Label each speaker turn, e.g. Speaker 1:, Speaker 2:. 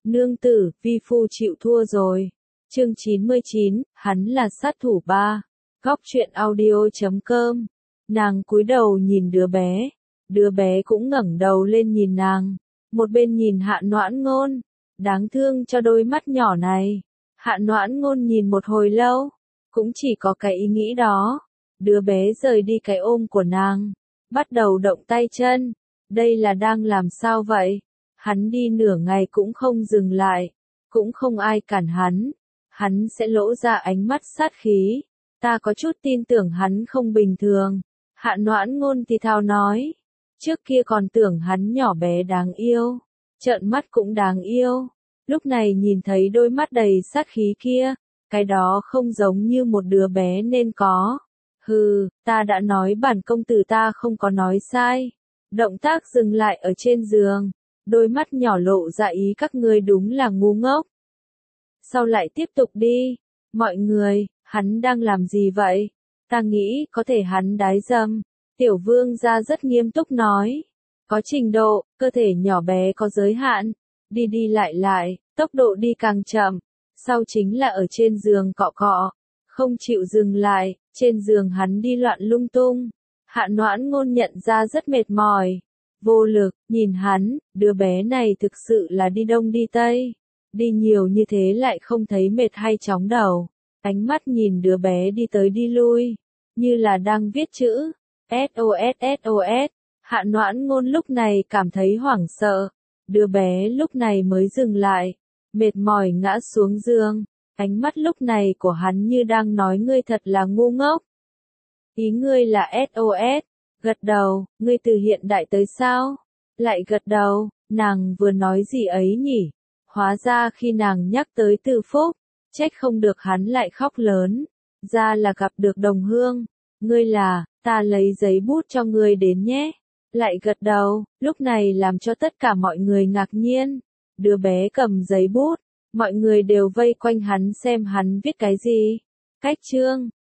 Speaker 1: Nương tử, vi phu chịu thua rồi. Chương 99, hắn là sát thủ 3. Góc truyện audio.com. Nàng cúi đầu nhìn đứa bé cũng ngẩng đầu lên nhìn nàng, một bên nhìn Hạ Noãn Ngôn, đáng thương cho đôi mắt nhỏ này. Hạ Noãn Ngôn nhìn một hồi lâu, cũng chỉ có cái ý nghĩ đó. Đứa bé rời đi cái ôm của nàng, bắt đầu động tay chân. Đây là đang làm sao vậy? Hắn đi nửa ngày cũng không dừng lại, cũng không ai cản hắn sẽ lỗ ra ánh mắt sát khí. Ta có chút tin tưởng hắn không bình thường. Hạ Noãn Ngôn thì thào nói, trước kia còn tưởng hắn nhỏ bé đáng yêu, trợn mắt cũng đáng yêu, lúc này nhìn thấy đôi mắt đầy sát khí kia, cái đó không giống như một đứa bé nên có. Hừ, ta đã nói bản công tử ta không có nói sai. Động tác dừng lại ở trên giường, đôi mắt nhỏ lộ ra ý các ngươi đúng là ngu ngốc. Sau lại tiếp tục đi, mọi người, hắn đang làm gì vậy? Ta nghĩ có thể hắn đái dâm. Tiểu vương gia rất nghiêm túc nói, có trình độ, cơ thể nhỏ bé có giới hạn, đi đi lại, tốc độ đi càng chậm, sau chính là ở trên giường cọ cọ, không chịu dừng lại, trên giường hắn đi loạn lung tung. Hạ Noãn Ngôn nhận ra rất mệt mỏi, vô lực, nhìn hắn, đứa bé này thực sự là đi đông đi tây, đi nhiều như thế lại không thấy mệt hay chóng đầu, ánh mắt nhìn đứa bé đi tới đi lui, như là đang viết chữ. SOS SOS, Hạ Noãn Ngôn lúc này cảm thấy hoảng sợ, đứa bé lúc này mới dừng lại, mệt mỏi ngã xuống giường, ánh mắt lúc này của hắn như đang nói ngươi thật là ngu ngốc. Ý ngươi là SOS, gật đầu, ngươi từ hiện đại tới sao? Lại gật đầu, nàng vừa nói gì ấy nhỉ? Hóa ra khi nàng nhắc tới Từ Phúc, trách không được hắn lại khóc lớn, ra là gặp được đồng hương, ngươi là, ta lấy giấy bút cho ngươi đến nhé. Lại gật đầu, lúc này làm cho tất cả mọi người ngạc nhiên. Đứa bé cầm giấy bút, mọi người đều vây quanh hắn xem hắn viết cái gì. Cách chương,